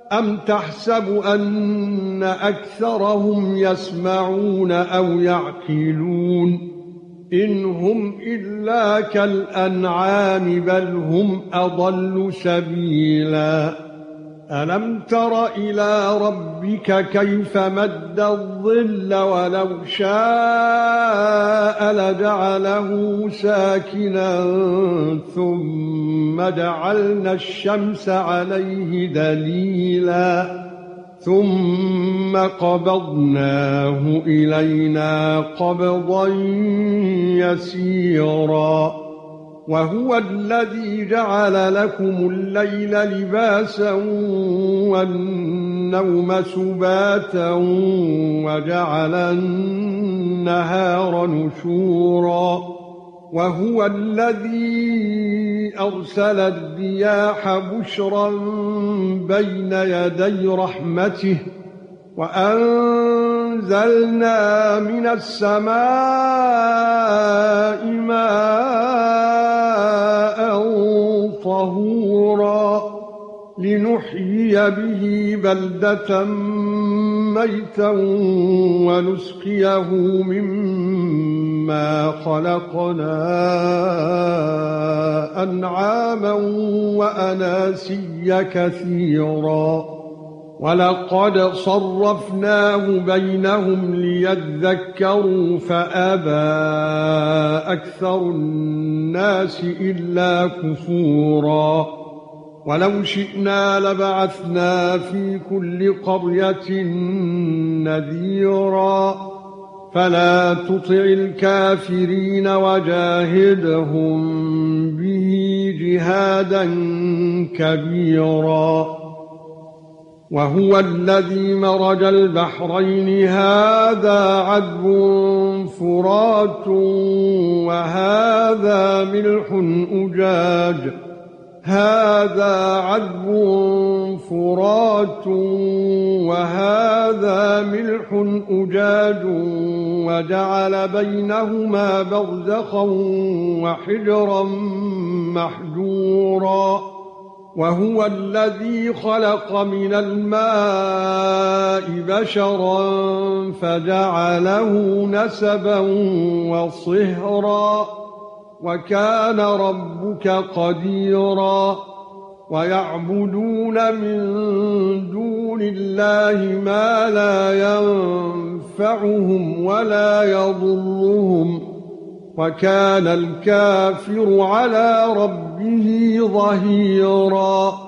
أَمْ تَحْسَبُ أَنَّ أَكْثَرَهُمْ يَسْمَعُونَ أَوْ يَعْقِلُونَ إِنْ هُمْ إِلَّا كَالْأَنْعَامِ بَلْ هُمْ أَضَلُّ سَبِيلًا أَلَمْ تَرَ إِلَى رَبِّكَ كَيْفَ مَدَّ الظِّلَّ وَلَوْ شَاءَ لَجَعَلَهُ سَاكِنًا ثُمَّ جَعَلْنَا الشَّمْسَ عَلَيْهِ دَلِيلًا ثُمَّ قَبَضْنَاهُ إِلَيْنَا قَبْضًا يَسِيرًا وَهُوَ الَّذِي جَعَلَ لَكُمُ اللَّيْلَ لِبَاسًا وَالنَّوْمَ سُبَاتًا وَجَعَلَ النَّهَارَ نُشُورًا وَهُوَ الَّذِي أَرْسَلَ الرِّيَاحَ بُشْرًا بَيْنَ يَدَيْ رَحْمَتِهِ وَأَنزَلْنَا مِنَ السَّمَاءِ مَاءً طَهُورًا لِنُحْيِيَ بِهِ بَلْدَةً مَّيْتًا وَنُسْقِيَهُ مِمَّا خَلَقْنَا أَنْعَامًا وَأَنَاسِيَّ كَثِيرًا وَلَقَدْ صَرَّفْنَاهُ بَيْنَهُمْ لِيَذَّكَّرُوا فَأَبَى أَكْثَرُ النَّاسِ إِلَّا كُفُورًا وَلَوْ شِئْنَا لَبَعَثْنَا فِي كُلِّ قَرْيَةٍ نَذِيرًا فَلَا تُطِعِ الْكَافِرِينَ وَجَاهِدْهُم بِهِ جِهَادًا كَبِيرًا وَهُوَ الَّذِي مَرَجَ الْبَحْرَيْنِ هَذَا عَذْبٌ فُرَاتٌ وَهَذَا مِلْحٌ أُجَاجٌ وَجَعَلَ بَيْنَهُمَا بَرْزَخًا وَحِجْرًا مَّحْجُورًا وَهُوَ الَّذِي خَلَقَ مِنَ الْمَاءِ بَشَرًا فَجَعَلَهُ نَسَبًا وَصِهْرًا وَكَانَ رَبُّكَ قَدِيرًا وَيَعْبُدُونَ مِن دُونِ اللَّهِ مَا لَا يَنفَعُهُمْ وَلَا يَضُرُّهُمْ وَكَانَ الْكَافِرُ عَلَى رَبِّهِ ظَهِيرًا